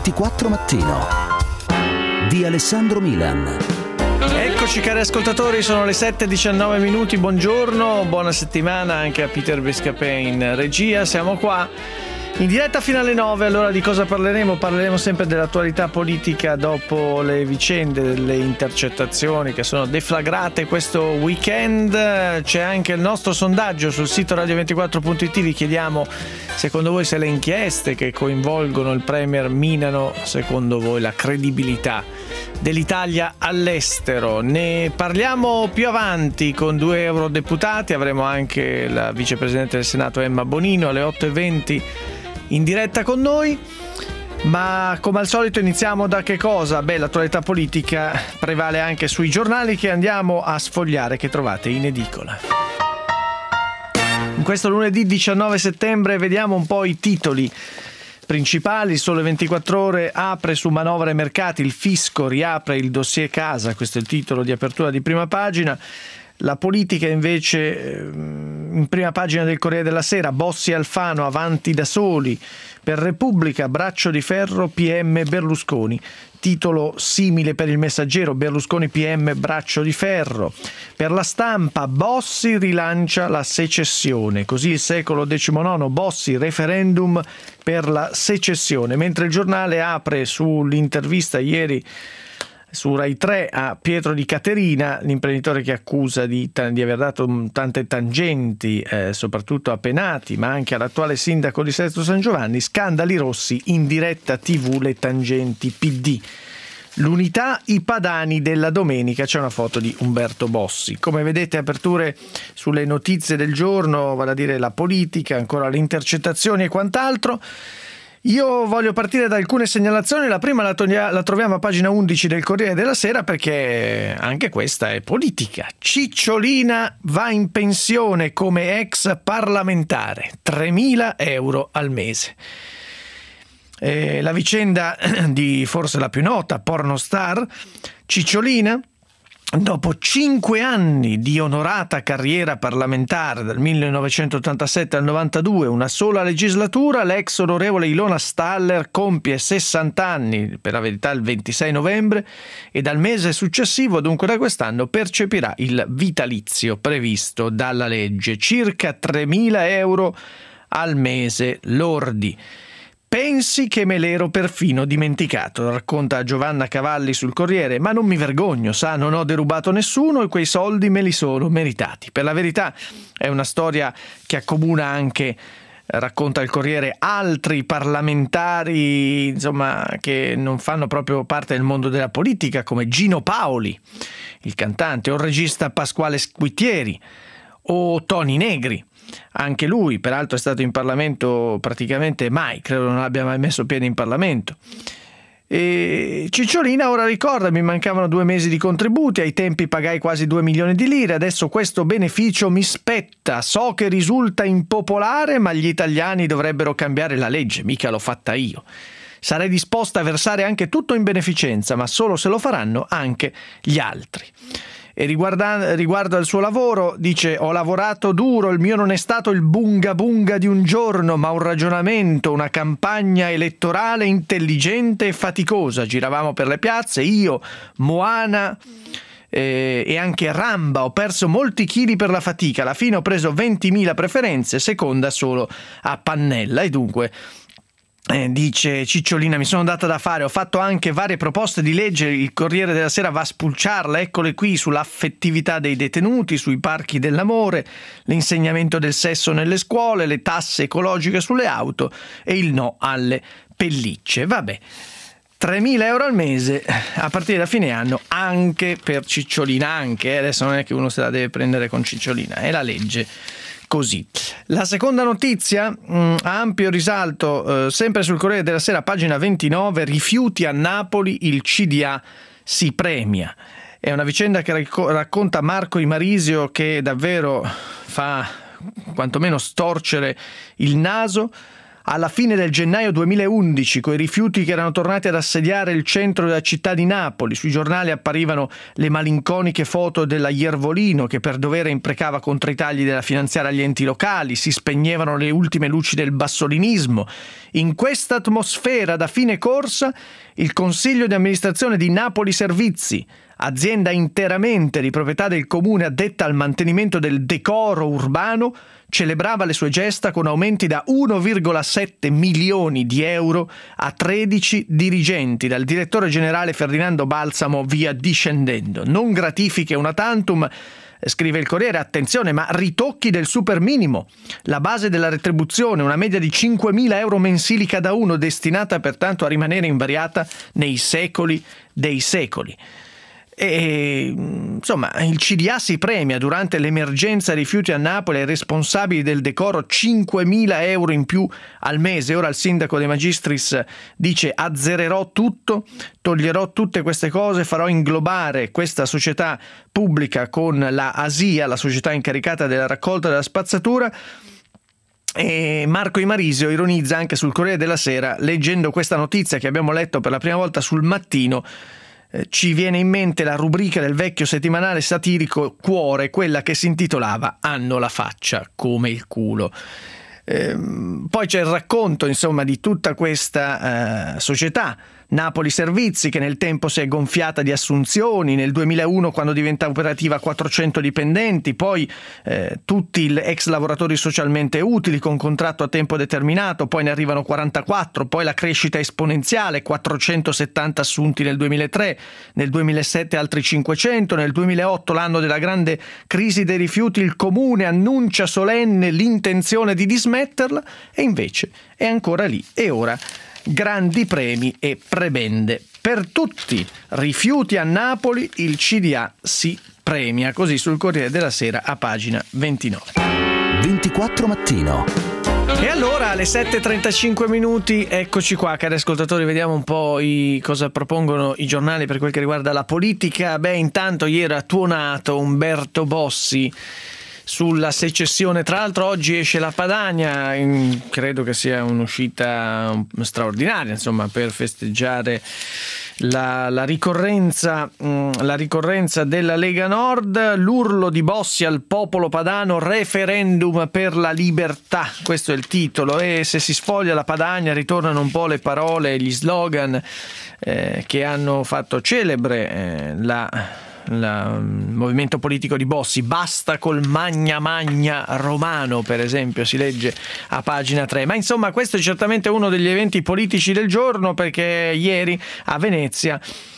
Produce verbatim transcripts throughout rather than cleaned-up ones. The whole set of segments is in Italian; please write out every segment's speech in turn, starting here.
ventiquattro Mattino di Alessandro Milan. Eccoci cari ascoltatori, sono le sette e diciannove minuti, buongiorno, buona settimana anche a Peter Bescapè in regia, siamo qua in diretta fino alle nove. Allora di cosa parleremo? Parleremo sempre dell'attualità politica dopo le vicende delle intercettazioni che sono deflagrate questo weekend. C'è anche il nostro sondaggio sul sito radio ventiquattro punto it, vi chiediamo secondo voi se le inchieste che coinvolgono il Premier minano secondo voi la credibilità dell'Italia all'estero. Ne parliamo più avanti con due eurodeputati, avremo anche la vicepresidente del Senato Emma Bonino alle otto e venti in diretta con noi, ma come al solito iniziamo da che cosa? Beh, l'attualità politica prevale anche sui giornali che andiamo a sfogliare, che trovate in edicola. In questo lunedì diciannove settembre vediamo un po' i titoli principali. Sole ventiquattro Ore apre su manovra e mercati, il fisco riapre il dossier casa, questo è il titolo di apertura di prima pagina. La politica invece in prima pagina del Corriere della Sera, Bossi e Alfano avanti da soli, per Repubblica braccio di ferro P M Berlusconi, titolo simile per il Messaggero, Berlusconi P M braccio di ferro. Per La Stampa, Bossi rilancia la secessione, così il Secolo diciannove, Bossi referendum per la secessione, mentre il Giornale apre sull'intervista ieri su Rai tre a Pietro Di Caterina, l'imprenditore che accusa di, di aver dato tante tangenti, eh, soprattutto a Penati, ma anche all'attuale sindaco di Sesto San Giovanni. Scandali rossi in diretta tivù, le tangenti P D. L'unità, i padani della domenica, c'è una foto di Umberto Bossi. Come vedete, aperture sulle notizie del giorno, vale a dire la politica, ancora le intercettazioni e quant'altro. Io voglio partire da alcune segnalazioni. La prima la, toglia, la troviamo a pagina undici del Corriere della Sera, perché anche questa è politica. Cicciolina va in pensione come ex parlamentare, tremila euro al mese. Eh, la vicenda di forse la più nota, pornostar, Cicciolina. Dopo cinque anni di onorata carriera parlamentare, dal millenovecentottantasette al novantadue, una sola legislatura, l'ex onorevole Ilona Staller compie sessanta anni, per la verità il ventisei novembre, e dal mese successivo, dunque da quest'anno, percepirà il vitalizio previsto dalla legge, circa tremila euro al mese lordi. Pensi che me l'ero perfino dimenticato, racconta Giovanna Cavalli sul Corriere, ma non mi vergogno, sa, non ho derubato nessuno e quei soldi me li sono meritati. Per la verità è una storia che accomuna anche, racconta il Corriere, altri parlamentari, insomma, che non fanno proprio parte del mondo della politica, come Gino Paoli, il cantante, o il regista Pasquale Squitieri, o Toni Negri. Anche lui, peraltro, è stato in Parlamento praticamente mai, credo non abbia mai messo piede in Parlamento. E Cicciolina ora ricorda: mi mancavano due mesi di contributi, ai tempi pagai quasi due milioni di lire, adesso questo beneficio mi spetta, so che risulta impopolare, ma gli italiani dovrebbero cambiare la legge, mica l'ho fatta io. Sarei disposta a versare anche tutto in beneficenza, ma solo se lo faranno anche gli altri. E riguarda, riguardo al suo lavoro dice: ho lavorato duro, il mio non è stato il bunga bunga di un giorno, ma un ragionamento, una campagna elettorale intelligente e faticosa. Giravamo per le piazze, io, Moana eh, e anche Ramba, ho perso molti chili per la fatica, alla fine ho preso ventimila preferenze, seconda solo a Pannella. E dunque Eh, dice Cicciolina, mi sono data da fare, ho fatto anche varie proposte di legge, il Corriere della Sera va a spulciarla, eccole qui, sull'affettività dei detenuti, sui parchi dell'amore, l'insegnamento del sesso nelle scuole, le tasse ecologiche sulle auto e il no alle pellicce. Vabbè, tremila euro al mese a partire da fine anno anche per Cicciolina, anche, adesso non è che uno se la deve prendere con Cicciolina, è la legge. Così. La seconda notizia, mh, a ampio risalto, eh, sempre sul Corriere della Sera, pagina ventinove, rifiuti a Napoli, il C D A si premia. È una vicenda che racconta Marco Imarisio, che davvero fa quantomeno storcere il naso. alla fine del gennaio duemilaundici, coi rifiuti che erano tornati ad assediare il centro della città di Napoli. Sui giornali apparivano le malinconiche foto della Iervolino che per dovere imprecava contro i tagli della finanziaria agli enti locali, si spegnevano le ultime luci del bassolinismo. In questa atmosfera da fine corsa, il Consiglio di amministrazione di Napoli Servizi, azienda interamente di proprietà del comune addetta al mantenimento del decoro urbano, celebrava le sue gesta con aumenti da uno virgola sette milioni di euro a tredici dirigenti, dal direttore generale Ferdinando Balsamo via discendendo. Non gratifiche una tantum, scrive il Corriere, attenzione, ma ritocchi del super minimo. La base della retribuzione, una media di cinquemila euro mensili cada uno, destinata pertanto a rimanere invariata nei secoli dei secoli. E insomma il C D A si premia durante l'emergenza rifiuti a Napoli ai responsabili del decoro cinquemila euro in più al mese. Ora il sindaco De Magistris dice: azzererò tutto, toglierò tutte queste cose, farò inglobare questa società pubblica con la ASIA, la società incaricata della raccolta della spazzatura. E Marco Imarisio ironizza anche sul Corriere della Sera, leggendo questa notizia che abbiamo letto per la prima volta sul Mattino. Ci viene in mente la rubrica del vecchio settimanale satirico Cuore, quella che si intitolava Hanno la faccia come il culo. Ehm, poi c'è il racconto, insomma, di tutta questa eh, società Napoli Servizi, che nel tempo si è gonfiata di assunzioni, nel duemilauno quando diventa operativa quattrocento dipendenti, poi eh, tutti gli ex lavoratori socialmente utili con contratto a tempo determinato, poi ne arrivano quarantaquattro, poi la crescita esponenziale, quattrocentosettanta assunti nel duemilatré, nel duemilasette altri cinquecento, nel duemilaotto, l'anno della grande crisi dei rifiuti, il comune annuncia solenne l'intenzione di dismetterla e invece è ancora lì. E ora grandi premi e prebende per tutti. Rifiuti a Napoli, il C D A si premia, così sul Corriere della Sera a pagina ventinove. ventiquattro Mattino. E allora alle sette e trentacinque minuti, eccoci qua cari ascoltatori, vediamo un po' i, cosa propongono i giornali per quel che riguarda la politica. Beh, intanto ieri ha tuonato Umberto Bossi sulla secessione. Tra l'altro oggi esce la Padania, credo che sia un'uscita straordinaria, insomma, per festeggiare la, la ricorrenza la ricorrenza della Lega Nord. L'urlo di Bossi al popolo padano: referendum per la libertà, questo è il titolo. E se si sfoglia la Padania ritornano un po' le parole e gli slogan eh, che hanno fatto celebre eh, la il movimento politico di Bossi. Basta col magna magna romano, per esempio, si legge a pagina tre. Ma insomma, questo è certamente uno degli eventi politici del giorno, perché ieri a Venezia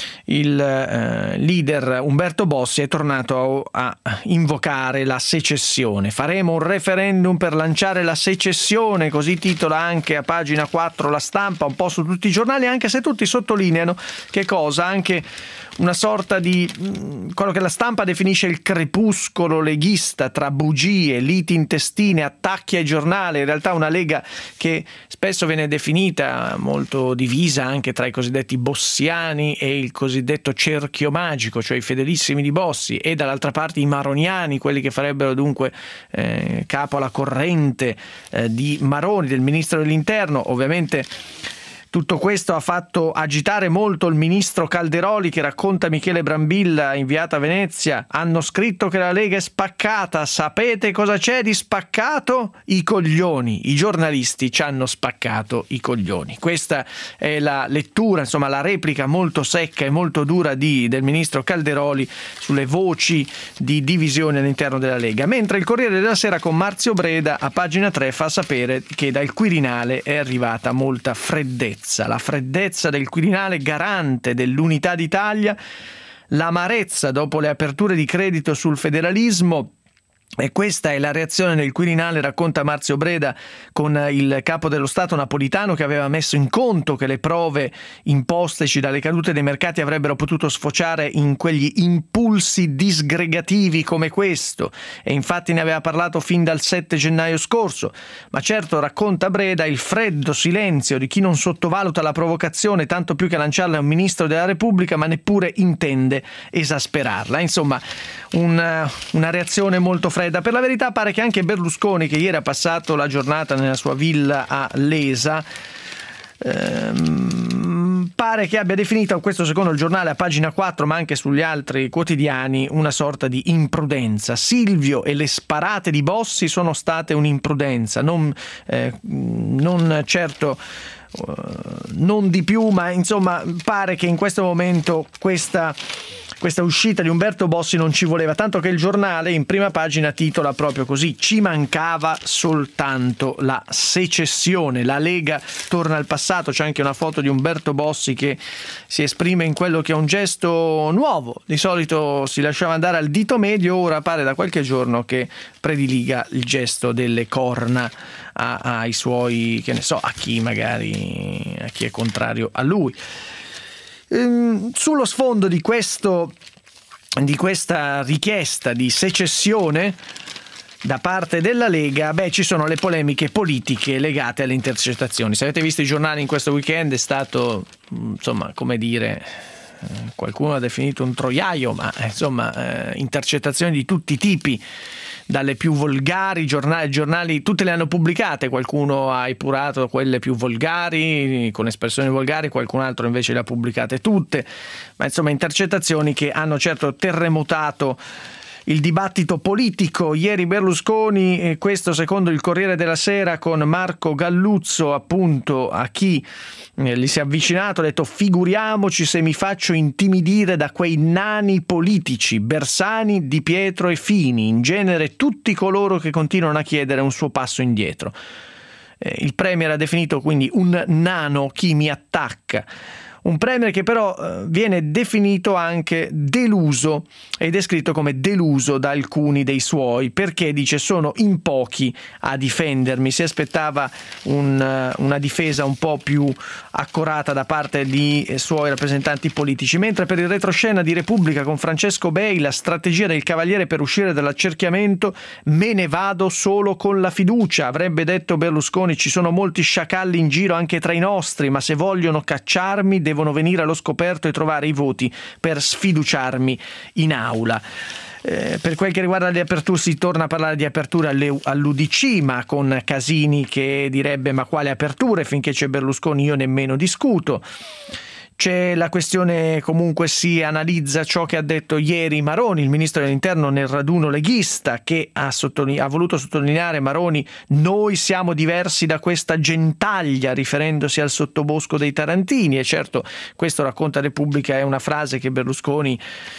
il eh, leader Umberto Bossi è tornato a, a invocare la secessione. Faremo un referendum per lanciare la secessione, così titola anche a pagina quattro La Stampa, un po' su tutti i giornali, anche se tutti sottolineano che cosa? Anche una sorta di quello che la Stampa definisce il crepuscolo leghista, tra bugie, liti intestine, attacchi ai giornali. In realtà una Lega che spesso viene definita molto divisa anche tra i cosiddetti bossiani e il cosiddetto cerchio magico, cioè i fedelissimi di Bossi, e dall'altra parte i maroniani, quelli che farebbero dunque eh, capo alla corrente eh, di Maroni, del ministro dell'Interno. Ovviamente tutto questo ha fatto agitare molto il ministro Calderoli, che racconta Michele Brambilla, inviato a Venezia: hanno scritto che la Lega è spaccata, sapete cosa c'è di spaccato? I coglioni, i giornalisti ci hanno spaccato i coglioni. Questa è la lettura, insomma la replica molto secca e molto dura di, del ministro Calderoli sulle voci di divisione all'interno della Lega. Mentre il Corriere della Sera con Marzio Breda a pagina tre fa sapere che dal Quirinale è arrivata molta freddezza. La freddezza del Quirinale, garante dell'unità d'Italia, l'amarezza dopo le aperture di credito sul federalismo. E questa è la reazione del Quirinale, racconta Marzio Breda, con il capo dello Stato Napolitano, che aveva messo in conto che le prove imposteci dalle cadute dei mercati avrebbero potuto sfociare in quegli impulsi disgregativi come questo, e infatti ne aveva parlato fin dal sette gennaio scorso. Ma certo, racconta Breda, il freddo silenzio di chi non sottovaluta la provocazione, tanto più che lanciarla a un ministro della Repubblica, ma neppure intende esasperarla. Insomma, una, una reazione molto fredda fredda. Per la verità pare che anche Berlusconi, che ieri ha passato la giornata nella sua villa a Lesa, ehm, pare che abbia definito, questo secondo il giornale a pagina quattro ma anche sugli altri quotidiani, una sorta di imprudenza. Silvio e le sparate di Bossi sono state un'imprudenza, non, eh, non certo uh, non di più, ma insomma pare che in questo momento questa Questa uscita di Umberto Bossi non ci voleva, tanto che il giornale in prima pagina titola proprio così: ci mancava soltanto la secessione, la Lega torna al passato. C'è anche una foto di Umberto Bossi che si esprime in quello che è un gesto nuovo. Di solito si lasciava andare al dito medio, ora pare da qualche giorno che prediliga il gesto delle corna a, ai suoi, che ne so, a chi magari, a chi è contrario a lui. Sullo sfondo di questo di questa richiesta di secessione da parte della Lega, beh, ci sono le polemiche politiche legate alle intercettazioni. Se avete visto i giornali in questo weekend è stato, insomma, come dire, qualcuno ha definito un troiaio, ma insomma, eh, intercettazioni di tutti i tipi, dalle più volgari, giornali, giornali tutte le hanno pubblicate, qualcuno ha epurato quelle più volgari, con espressioni volgari, qualcun altro invece le ha pubblicate tutte, ma insomma intercettazioni che hanno certo terremotato il dibattito politico. Ieri Berlusconi, eh, questo secondo il Corriere della Sera, con Marco Galluzzo, appunto, a chi eh, gli si è avvicinato, ha detto: figuriamoci se mi faccio intimidire da quei nani politici, Bersani, Di Pietro e Fini, in genere tutti coloro che continuano a chiedere un suo passo indietro. Eh, il premier ha definito quindi un nano chi mi attacca. Un premier che però eh, viene definito anche deluso e descritto come deluso da alcuni dei suoi, perché dice: sono in pochi a difendermi. Si aspettava un, una difesa un po' più accorata da parte di eh, suoi rappresentanti politici. Mentre per il retroscena di Repubblica con Francesco Bei, la strategia del Cavaliere per uscire dall'accerchiamento: me ne vado solo con la fiducia. Avrebbe detto Berlusconi: ci sono molti sciacalli in giro anche tra i nostri, ma se vogliono cacciarmi devono venire allo scoperto e trovare i voti per sfiduciarmi in aula. Eh, per quel che riguarda le aperture, si torna a parlare di aperture all'U D C, ma con Casini che direbbe: ma quale aperture, finché c'è Berlusconi io nemmeno discuto. C'è la questione, comunque si analizza ciò che ha detto ieri Maroni, il ministro dell'Interno, nel raduno leghista, che ha, sottoline- ha voluto sottolineare Maroni: noi siamo diversi da questa gentaglia, riferendosi al sottobosco dei tarantini. E certo, questo, racconta Repubblica, è una frase che Berlusconi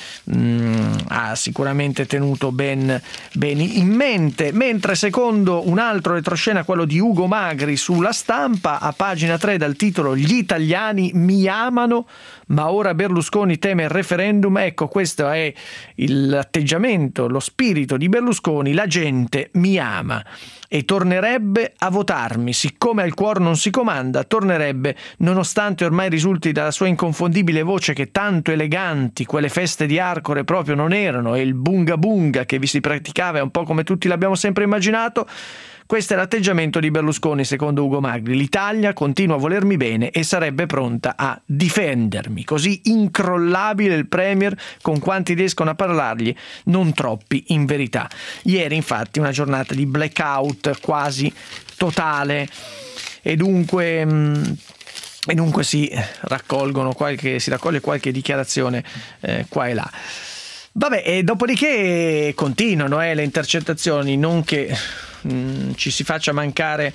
mh, ha sicuramente tenuto ben, ben in mente. Mentre secondo un altro retroscena, quello di Ugo Magri sulla Stampa, a pagina tre, dal titolo "Gli italiani mi amano, ma ora Berlusconi teme il referendum". Ecco, questo è l'atteggiamento, lo spirito di Berlusconi: la gente mi ama e tornerebbe a votarmi. Siccome al cuor non si comanda, tornerebbe, nonostante ormai risulti dalla sua inconfondibile voce che tanto eleganti quelle feste di Arcore proprio non erano, e il bunga bunga che vi si praticava è un po' come tutti l'abbiamo sempre immaginato. Questo è l'atteggiamento di Berlusconi secondo Ugo Magri: l'Italia continua a volermi bene e sarebbe pronta a difendermi. Così incrollabile il premier con quanti riescono a parlargli, non troppi in verità. Ieri infatti una giornata di blackout quasi totale, e dunque mh, e dunque si raccolgono qualche si raccoglie qualche dichiarazione eh, qua e là. Vabbè, e dopodiché continuano eh, le intercettazioni, non che mh, ci si faccia mancare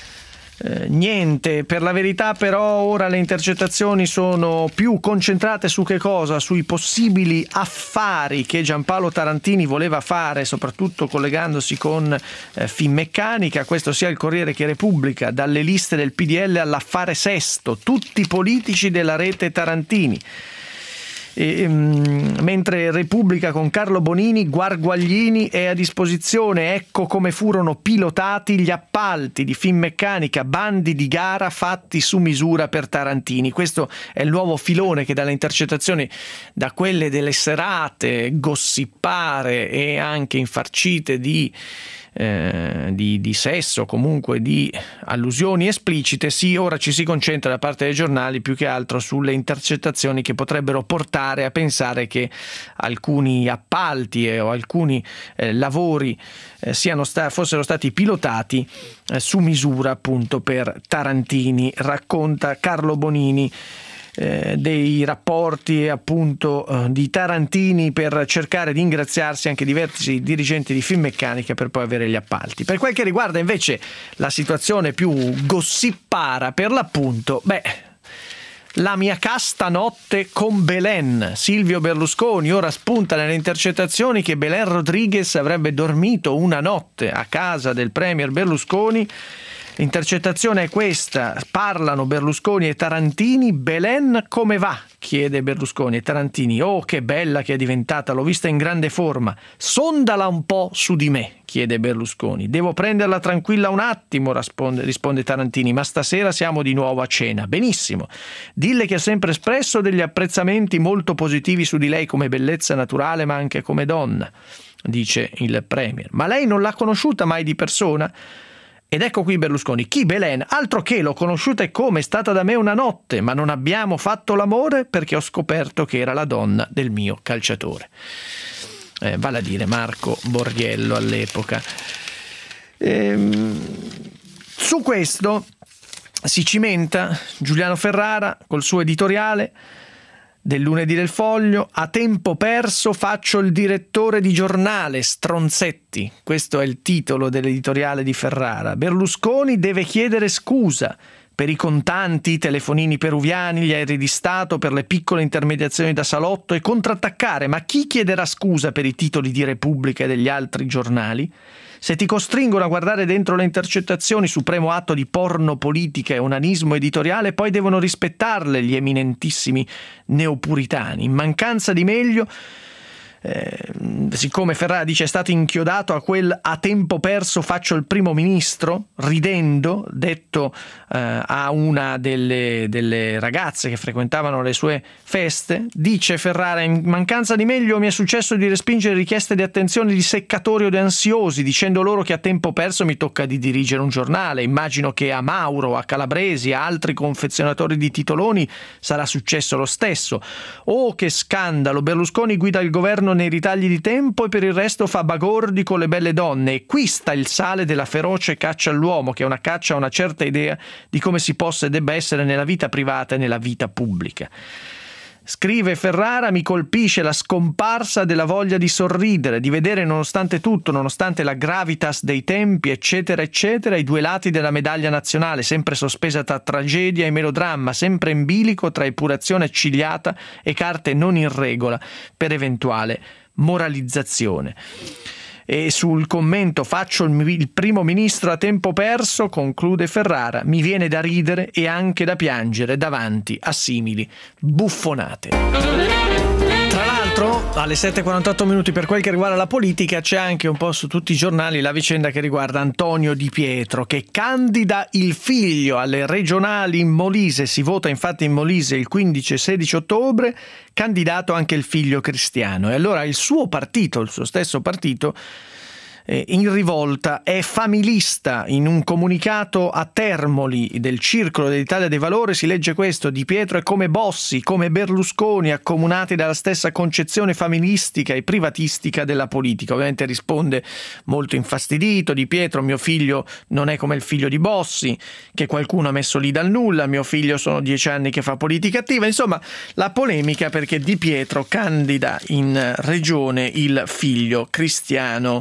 eh, niente. Per la verità però ora le intercettazioni sono più concentrate su che cosa? Sui possibili affari che Giampaolo Tarantini voleva fare, soprattutto collegandosi con eh, Finmeccanica. Questo sia il Corriere che Repubblica: dalle liste del P D L all'affare Sesto, tutti politici della rete Tarantini. E, um, mentre Repubblica con Carlo Bonini: Guarguaglini è a disposizione, ecco come furono pilotati gli appalti di Finmeccanica, bandi di gara fatti su misura per Tarantini. Questo è il nuovo filone che dalle intercettazioni, da quelle delle serate gossipare e anche infarcite di eh, di, di sesso, comunque di allusioni esplicite. Sì, ora ci si concentra da parte dei giornali più che altro sulle intercettazioni che potrebbero portare a pensare che alcuni appalti eh, o alcuni eh, lavori eh, siano sta- fossero stati pilotati eh, su misura appunto per Tarantini. Racconta Carlo Bonini Eh, dei rapporti appunto eh, di Tarantini per cercare di ingraziarsi anche diversi dirigenti di Finmeccanica per poi avere gli appalti. Per quel che riguarda invece la situazione più gossipara per l'appunto, beh, la mia casta notte con Belen. Silvio Berlusconi ora spunta nelle intercettazioni che Belen Rodriguez avrebbe dormito una notte a casa del premier Berlusconi. L'intercettazione è questa: parlano Berlusconi e Tarantini. Belen come va? Chiede Berlusconi e Tarantini. Oh, che bella che è diventata, l'ho vista in grande forma. Sondala un po' su di me, chiede Berlusconi. Devo prenderla tranquilla un attimo, risponde, risponde Tarantini, ma stasera siamo di nuovo a cena. Benissimo, dille che ho sempre espresso degli apprezzamenti molto positivi su di lei come bellezza naturale ma anche come donna, dice il premier. Ma lei non l'ha conosciuta mai di persona? Ed ecco qui Berlusconi. Chi Belen? Altro che, l'ho conosciuta e come, è stata da me una notte, ma non abbiamo fatto l'amore perché ho scoperto che era la donna del mio calciatore. Eh, vale a dire Marco Borghiello all'epoca. Ehm, su questo si cimenta Giuliano Ferrara col suo editoriale del lunedì del Foglio. A tempo perso faccio il direttore di giornale, stronzetti. Questo è il titolo dell'editoriale di Ferrara. Berlusconi deve chiedere scusa per i contanti, i telefonini peruviani, gli aerei di Stato, per le piccole intermediazioni da salotto e contrattaccare. Ma chi chiederà scusa per i titoli di Repubblica e degli altri giornali? Se ti costringono a guardare dentro le intercettazioni, supremo atto di porno politica e onanismo editoriale, poi devono rispettarle gli eminentissimi neopuritani. In mancanza di meglio, eh, siccome Ferrara dice è stato inchiodato a quel a tempo perso faccio il primo ministro, ridendo, detto eh, a una delle, delle ragazze che frequentavano le sue feste, dice Ferrara: in mancanza di meglio mi è successo di respingere richieste di attenzione di seccatori o di ansiosi, dicendo loro che a tempo perso mi tocca di dirigere un giornale. Immagino che a Mauro, a Calabresi, a altri confezionatori di titoloni sarà successo lo stesso. Oh, che scandalo! Berlusconi guida il governo nei ritagli di tempo e per il resto fa bagordi con le belle donne. E qui sta il sale della feroce caccia all'uomo, che è una caccia a una certa idea di come si possa e debba essere nella vita privata e nella vita pubblica. Scrive Ferrara: mi colpisce la scomparsa della voglia di sorridere, di vedere nonostante tutto, nonostante la gravitas dei tempi, eccetera, eccetera, i due lati della medaglia nazionale, sempre sospesa tra tragedia e melodramma, sempre in bilico tra epurazione accigliata e carte non in regola per eventuale moralizzazione. E sul commento faccio il primo ministro a tempo perso, conclude Ferrara, mi viene da ridere e anche da piangere davanti a simili buffonate. Tra l'altro, alle sette e quarantotto minuti, per quel che riguarda la politica, c'è anche un po' su tutti i giornali la vicenda che riguarda Antonio Di Pietro, che candida il figlio alle regionali in Molise. Si vota infatti in Molise il quindici e sedici ottobre, candidato anche il figlio Cristiano. E allora il suo partito, il suo stesso partito, in rivolta, è familista. In un comunicato a Termoli del Circolo dell'Italia dei Valori si legge questo: Di Pietro è come Bossi, come Berlusconi, accomunati dalla stessa concezione familistica e privatistica della politica. Ovviamente risponde molto infastidito Di Pietro: mio figlio non è come il figlio di Bossi, che qualcuno ha messo lì dal nulla, mio figlio sono dieci anni che fa politica attiva. Insomma, la polemica perché Di Pietro candida in regione il figlio Cristiano,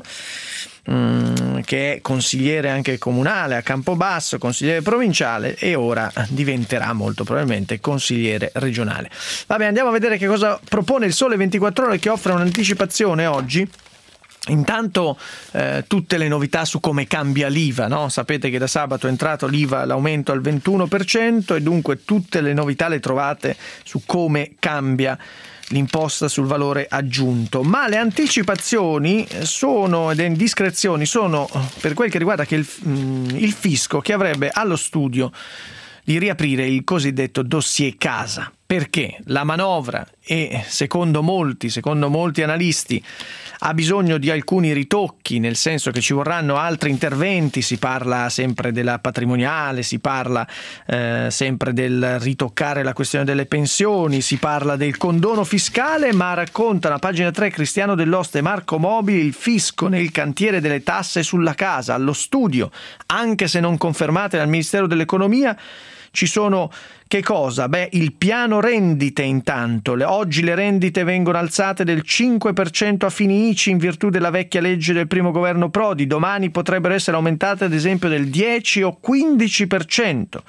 che è consigliere anche comunale a Campobasso, consigliere provinciale e ora diventerà molto probabilmente consigliere regionale. Vabbè, andiamo a vedere che cosa propone il Sole ventiquattro Ore, che offre un'anticipazione oggi. Intanto eh, tutte le novità su come cambia l'I V A, no? Sapete che da sabato è entrato l'I V A, l'aumento al ventuno per cento, e dunque tutte le novità le trovate su come cambia l'imposta sul valore aggiunto. Ma le anticipazioni sono, ed le indiscrezioni sono per quel che riguarda che il, il fisco, che avrebbe allo studio di riaprire il cosiddetto dossier casa. perché la manovra, e secondo molti, secondo molti analisti, ha bisogno di alcuni ritocchi, nel senso che ci vorranno altri interventi. Si parla sempre della patrimoniale, si parla eh, sempre del ritoccare la questione delle pensioni, si parla del condono fiscale, ma raccontano a pagina tre Cristiano Dell'Oste e Marco Mobili: il fisco nel cantiere delle tasse sulla casa, allo studio, anche se non confermate dal Ministero dell'Economia. Ci sono che cosa? Beh, il piano rendite intanto. Le, oggi le rendite vengono alzate del cinque per cento a fini I C I in virtù della vecchia legge del primo governo Prodi. Domani potrebbero essere aumentate ad esempio del dieci o quindici per cento.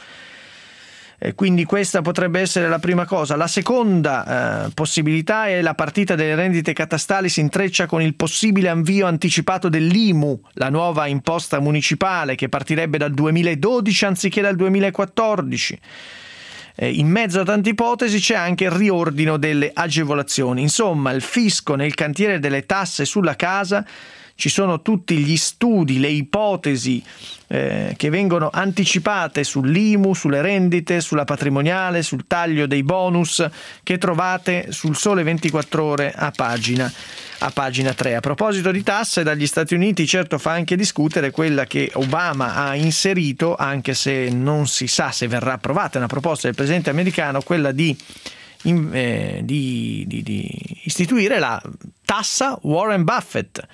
E quindi questa potrebbe essere la prima cosa. La seconda eh, possibilità è la partita delle rendite catastali si intreccia con il possibile avvio anticipato dell'I M U, la nuova imposta municipale che partirebbe dal duemiladodici anziché dal duemilaquattordici. Eh, in mezzo a tante ipotesi c'è anche il riordino delle agevolazioni. Insomma, il fisco nel cantiere delle tasse sulla casa. Ci sono tutti gli studi, le ipotesi eh, che vengono anticipate sull'I M U, sulle rendite, sulla patrimoniale, sul taglio dei bonus, che trovate sul Sole ventiquattro Ore a pagina, a pagina tre. A proposito di tasse, dagli Stati Uniti certo fa anche discutere quella che Obama ha inserito, anche se non si sa se verrà approvata, è una proposta del presidente americano, quella di In, eh, di, di, di istituire la tassa Warren Buffett,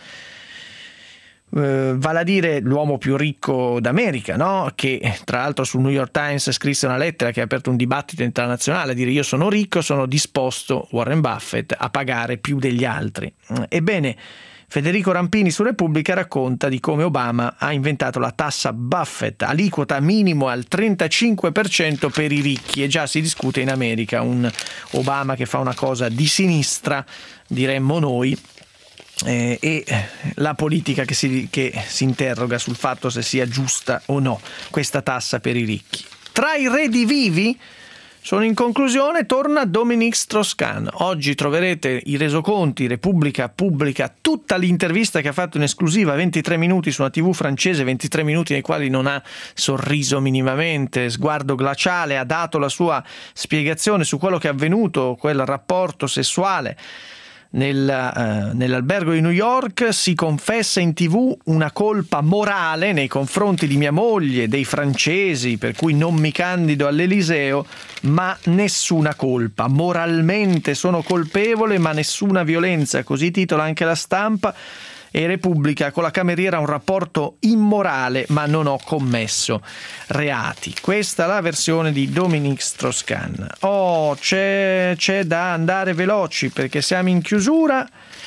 eh, vale a dire l'uomo più ricco d'America, no? Che tra l'altro sul New York Times scrisse una lettera che ha aperto un dibattito internazionale a dire: io sono ricco, sono disposto, Warren Buffett, a pagare più degli altri. Ebbene, Federico Rampini su Repubblica racconta di come Obama ha inventato la tassa Buffett, aliquota minimo al trentacinque per cento per i ricchi, e già si discute in America un Obama che fa una cosa di sinistra, diremmo noi, eh, e la politica che si, che si interroga sul fatto se sia giusta o no questa tassa per i ricchi. Tra i redivivi sono in conclusione, torna Dominique Strauss-Kahn. Oggi troverete i resoconti, Repubblica pubblica tutta l'intervista che ha fatto in esclusiva, ventitré minuti su una tivù francese, ventitré minuti nei quali non ha sorriso minimamente, sguardo glaciale, ha dato la sua spiegazione su quello che è avvenuto, quel rapporto sessuale Nel, eh, nell'albergo di New York. Si confessa in tivù una colpa morale nei confronti di mia moglie, dei francesi, per cui non mi candido all'Eliseo, ma nessuna colpa. Moralmente sono colpevole, ma nessuna violenza, così titola anche La Stampa. E Repubblica: con la cameriera un rapporto immorale, ma non ho commesso reati. Questa è la versione di Dominique Strauss-Kahn. Oh, c'è, c'è da andare veloci perché siamo in chiusura.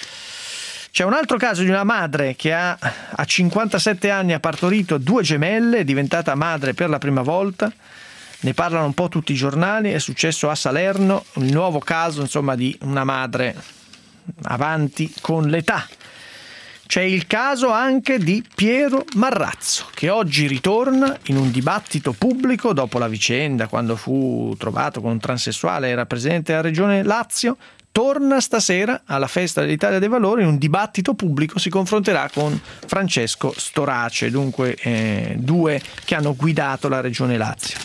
C'è un altro caso di una madre che ha, a cinquantasette anni ha partorito due gemelle, è diventata madre per la prima volta. Ne parlano un po' tutti i giornali, è successo a Salerno, il nuovo caso, insomma, di una madre avanti con l'età. C'è il caso anche di Piero Marrazzo, che oggi ritorna in un dibattito pubblico dopo la vicenda, quando fu trovato con un transessuale, era presidente della regione Lazio. Torna stasera alla festa dell'Italia dei Valori, in un dibattito pubblico si confronterà con Francesco Storace, dunque eh, due che hanno guidato la regione Lazio.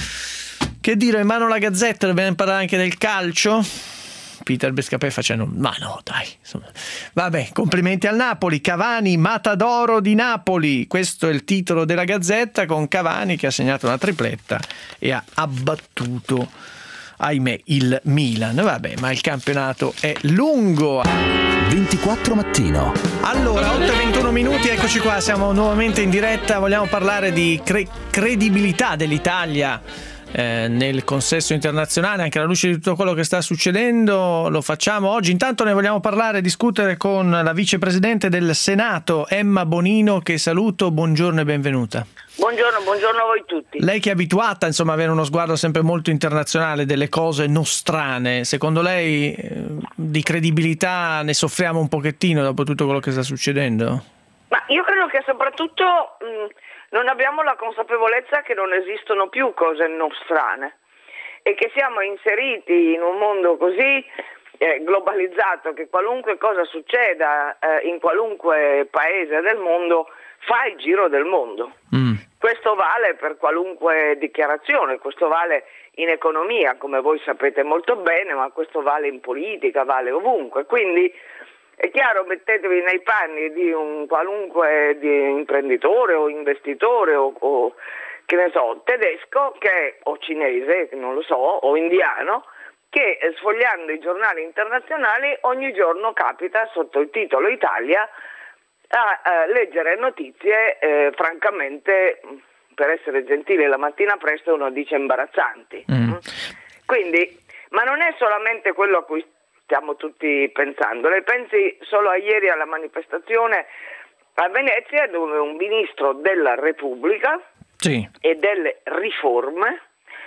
Che dire, in mano alla Gazzetta, dobbiamo parlare anche del calcio? Peter Bescapè facendo ma no dai, insomma. Vabbè, complimenti al Napoli. Cavani matadoro di Napoli, questo è il titolo della Gazzetta, con Cavani che ha segnato una tripletta e ha abbattuto, ahimè, il Milan. Vabbè, ma il campionato è lungo. ventiquattro mattino. Allora, otto e ventuno minuti, eccoci qua, siamo nuovamente in diretta. Vogliamo parlare di cre- credibilità dell'Italia Eh, nel consesso internazionale, anche alla luce di tutto quello che sta succedendo. Lo facciamo oggi. Intanto ne vogliamo parlare, discutere con la vicepresidente del Senato, Emma Bonino, che saluto. Buongiorno e benvenuta. Buongiorno, buongiorno a voi tutti. Lei che è abituata, insomma, a avere uno sguardo sempre molto internazionale delle cose nostrane, secondo lei eh, di credibilità ne soffriamo un pochettino dopo tutto quello che sta succedendo? Ma io credo che soprattutto mh, non abbiamo la consapevolezza che non esistono più cose nostrane e che siamo inseriti in un mondo così eh, globalizzato che qualunque cosa succeda eh, in qualunque paese del mondo fa il giro del mondo. Mm. Questo questo vale per qualunque dichiarazione, questo vale in economia, come voi sapete molto bene, ma questo vale in politica, vale ovunque. Quindi è chiaro, mettetevi nei panni di un qualunque di imprenditore o investitore o, o che ne so, tedesco che, o cinese, non lo so, o indiano, che sfogliando i giornali internazionali ogni giorno capita sotto il titolo Italia a, a leggere notizie eh, francamente, per essere gentile, la mattina presto uno dice imbarazzanti. Mm. Quindi, ma non è solamente quello a cui stiamo tutti pensando. Lei pensi solo a ieri alla manifestazione a Venezia dove un ministro della Repubblica sì. e delle riforme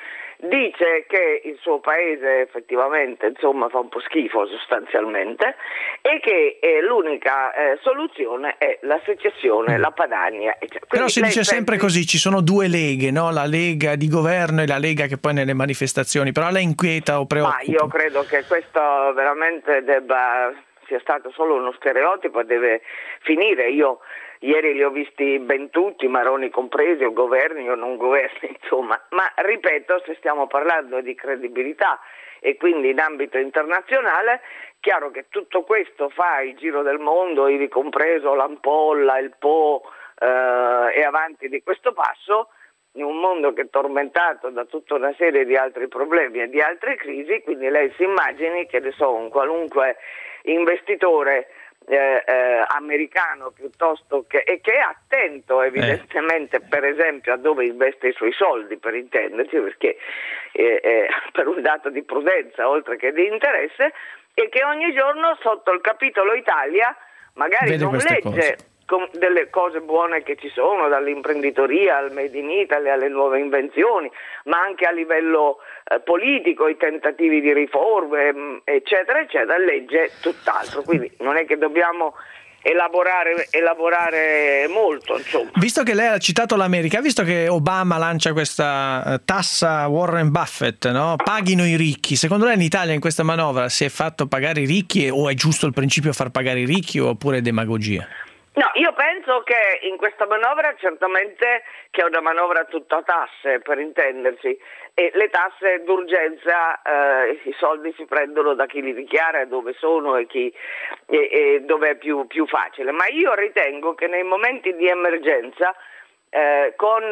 dice che il suo paese effettivamente insomma fa un po' schifo sostanzialmente e che eh, l'unica eh, soluzione è la secessione, la Padania. Eccetera. Però si dice pensi... sempre così, ci sono due leghe, no? La Lega di governo e la Lega che poi nelle manifestazioni, però lei inquieta o preoccupa? Ma io credo che questo veramente debba sia stato solo uno stereotipo, deve finire. Io ieri li ho visti ben tutti, Maroni compresi, o governi o non governi, insomma. Ma ripeto, se stiamo parlando di credibilità e quindi in ambito internazionale, chiaro che tutto questo fa il giro del mondo, ivi compreso l'ampolla, il Po eh, e avanti di questo passo, in un mondo che è tormentato da tutta una serie di altri problemi e di altre crisi, quindi lei si immagini che ne so, un qualunque investitore Eh, eh, americano piuttosto che e che è attento evidentemente eh. per esempio a dove investe i suoi soldi, per intenderci, perché eh, eh, per un dato di prudenza oltre che di interesse, e che ogni giorno sotto il capitolo Italia magari Vede non legge cose. com- delle cose buone che ci sono, dall'imprenditoria al Made in Italy alle nuove invenzioni, ma anche a livello eh, politico, i tentativi di riforme, mh, eccetera, eccetera, legge tutt'altro. Quindi non è che dobbiamo elaborare, elaborare molto, insomma. Visto che lei ha citato l'America, visto che Obama lancia questa tassa Warren Buffett, no? Paghino i ricchi, secondo lei in Italia in questa manovra si è fatto pagare i ricchi o è giusto il principio far pagare i ricchi oppure è demagogia? No, io penso che in questa manovra certamente che è una manovra tutta a tasse, per intenderci, e le tasse d'urgenza, eh, i soldi si prendono da chi li dichiara e dove sono e, chi, e, e dove è più, più facile, ma io ritengo che nei momenti di emergenza eh, con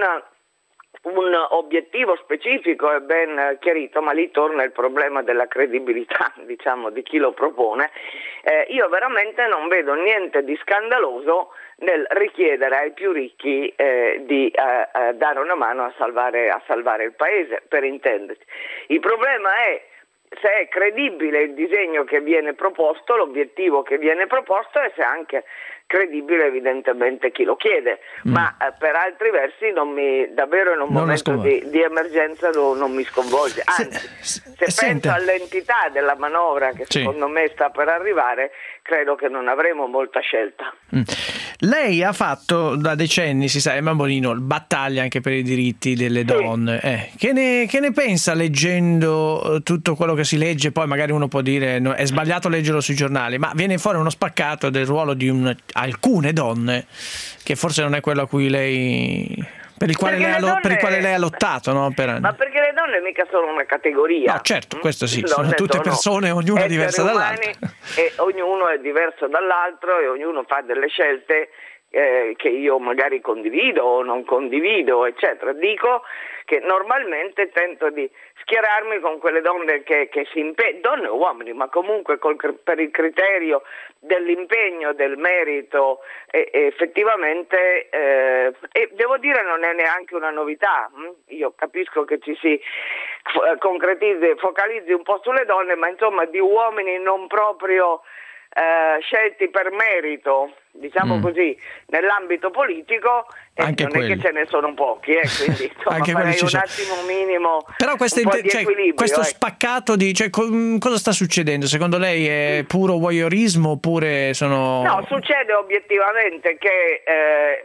un obiettivo specifico e ben chiarito, ma lì torna il problema della credibilità, diciamo, di chi lo propone. Eh, io veramente non vedo niente di scandaloso nel richiedere ai più ricchi eh, di eh, eh, dare una mano a salvare, a salvare il paese, per intenderci. Il problema è se è credibile il disegno che viene proposto, l'obiettivo che viene proposto, e se anche credibile evidentemente chi lo chiede, mm. ma eh, per altri versi non mi, davvero in un non momento di, di emergenza no, non mi sconvolge, anzi se, se, se penso all'entità della manovra che sì. secondo me sta per arrivare, credo che non avremo molta scelta. Mm. Lei ha fatto da decenni, si sa, è Mambolino, battaglia anche per i diritti delle donne. Sì. Eh, che, ne, che ne pensa leggendo tutto quello che si legge? Poi magari uno può dire no, è sbagliato leggerlo sui giornali, ma viene fuori uno spaccato del ruolo di un, alcune donne che forse non è quello a cui lei per il quale, lei ha, donne, per il quale lei ha lottato, no? Per anni. Ma perché le donne mica sono una categoria. No, certo, questo sì, sono tutte sono persone, ognuna è diversa dall'altra. E ognuno è diverso dall'altro e ognuno fa delle scelte eh, che io magari condivido o non condivido, eccetera. Dico che normalmente tento di schierarmi con quelle donne che, che si impegnano, donne o uomini, ma comunque col, per il criterio dell'impegno, del merito, e, e effettivamente, eh, e devo dire non è neanche una novità, io capisco che ci si concretizzi, focalizzi un po' sulle donne, ma insomma di uomini non proprio eh, scelti per merito, diciamo mm. così, nell'ambito politico, e non quelli. È che ce ne sono pochi, eh, quindi insomma anche farei un sono. attimo un minimo però questo, un po' di cioè, equilibrio, questo eh. spaccato di cioè, co- cosa sta succedendo? Secondo lei è puro voyeurismo oppure sono... No, succede obiettivamente che eh,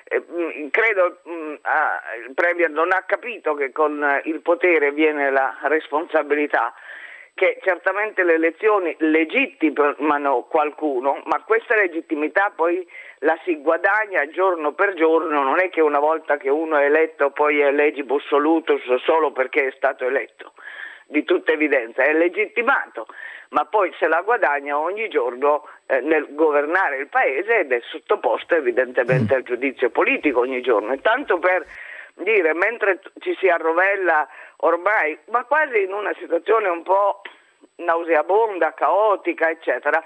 eh, credo mh, ah, il Premier non ha capito che con il potere viene la responsabilità che certamente le elezioni legittimano qualcuno, ma questa legittimità poi la si guadagna giorno per giorno, non è che una volta che uno è eletto poi è legibus solutus solo perché è stato eletto, di tutta evidenza, è legittimato, ma poi se la guadagna ogni giorno eh, nel governare il paese ed è sottoposto evidentemente al giudizio politico ogni giorno. E tanto per dire, mentre ci si arrovella ormai, ma quasi in una situazione un po' nauseabonda, caotica, eccetera,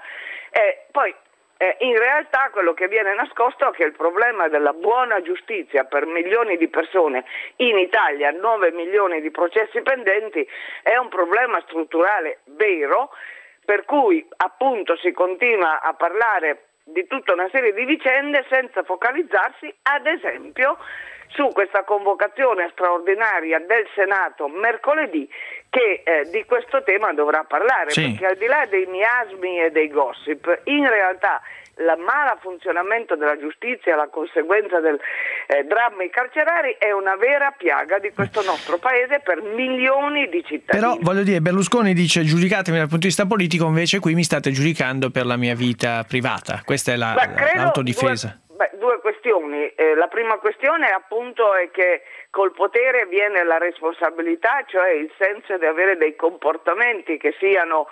e poi eh, in realtà quello che viene nascosto è che il problema della buona giustizia per milioni di persone, in Italia nove milioni di processi pendenti, è un problema strutturale vero, per cui appunto si continua a parlare di tutta una serie di vicende senza focalizzarsi ad esempio su questa convocazione straordinaria del Senato mercoledì che eh, di questo tema dovrà parlare, sì. Perché al di là dei miasmi e dei gossip, in realtà il mala funzionamento della giustizia, la conseguenza del eh, drammi carcerari è una vera piaga di questo nostro paese per milioni di cittadini. Però voglio dire, Berlusconi dice giudicatemi dal punto di vista politico, invece qui mi state giudicando per la mia vita privata. Questa è la, Beh, l'autodifesa. Due, beh, due questioni. Eh, la prima questione appunto è che col potere viene la responsabilità, cioè il senso di avere dei comportamenti che siano